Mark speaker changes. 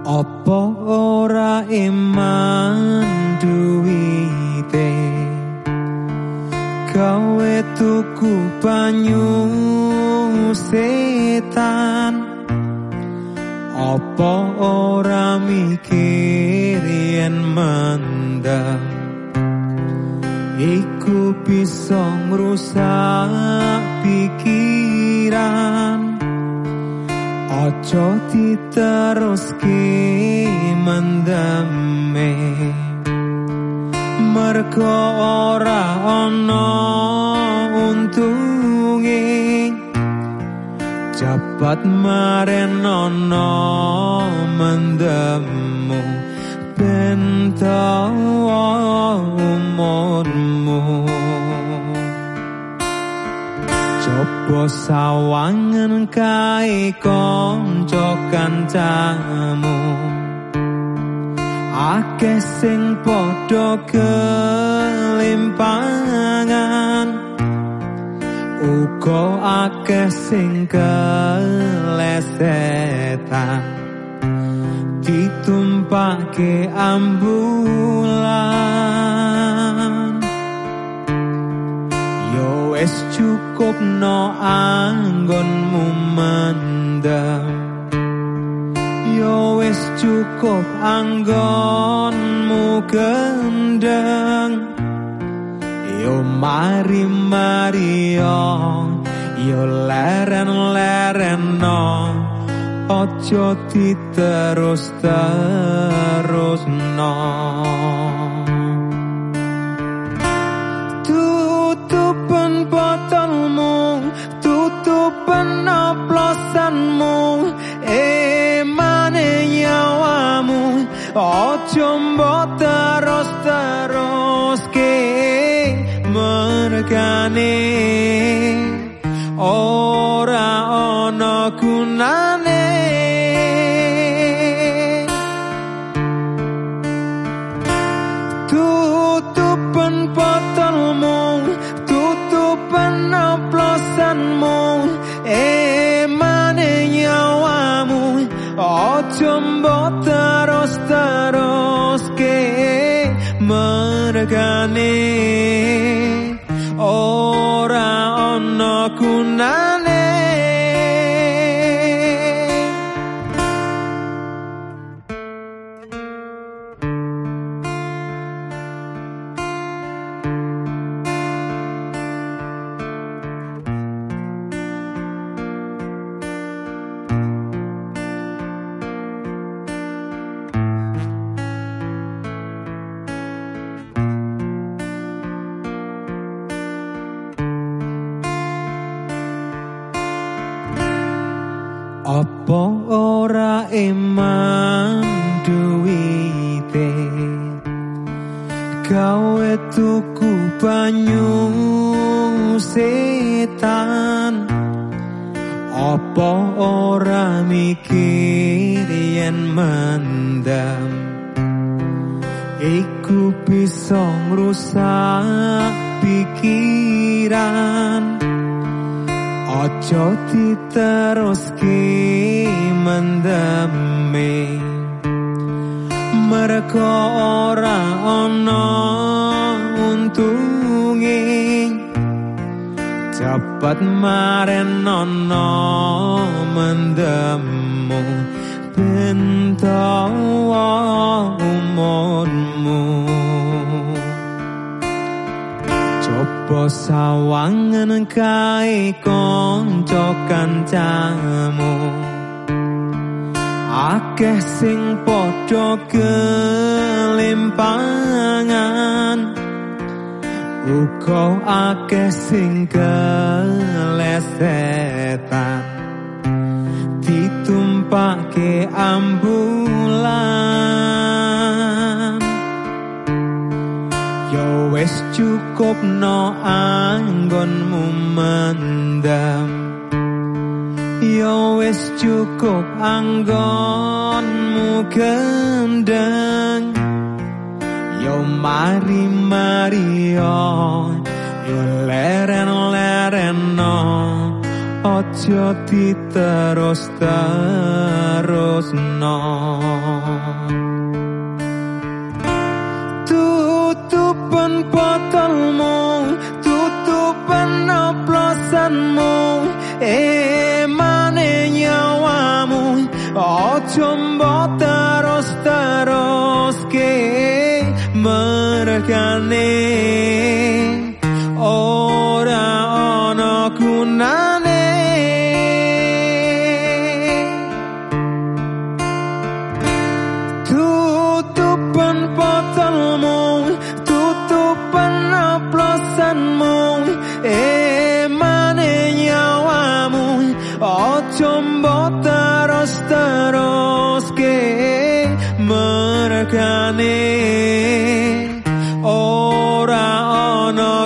Speaker 1: Apa ora iman duwite gawe tuku banyu setan. Apa ora mikir yen mendem iku bisa ngrusak pikiran. Ojo diteruske mendeme mergo ora ana untunge. Cepat marenono mendemu ben tau umurmu. Coba sawangan kae kanca kancamu, akeh sing padha kelimpangan, uga akeh sing kelesetan, ditumpake ambulan. Yo wis cukup no anggonmu mendem, yo wis cukup anggonmu gendeng. Yo mari-mari yo leren-lereno, ojo diterus-terusno. Tutupen botolmu, tutupen oplosanmu, emane nyawamu, ojo mbok terus-teruske mergane ora ana gunane. Tutupen botolmu, tutupen oplosanmu, emane nyawamu, ojo mbok terus-teruske mergane ora ana gunane. Apa ora iman duwite gawe tuku banyu setan. Apa ora mikir yen mendem iku bisa ngrusak pikiran. Ojo diteruske mendeme mergo ora ana untunge. Cepat marenono mendemu ben tau umurmu. Coba sawangan kae kanca kancamu, akeh sing padha kelimpangan, uga akeh sing kelesetan, ditumpake ambulan. Yo wis cukup no anggonmu mendem, yo wis cukup anggonmu gendeng. Yo mari-mari yo leren-lereno, Aja diterus-terusno. Tutupan botolmu, tutupan oplosanmu, emane nyawamu, aja mbok terus-teruske mergane ora ana gunane. Tutupan botolmu, tutupan oplosanmu, emane nyawamu, aja mbok terus-teruske mergane ora ana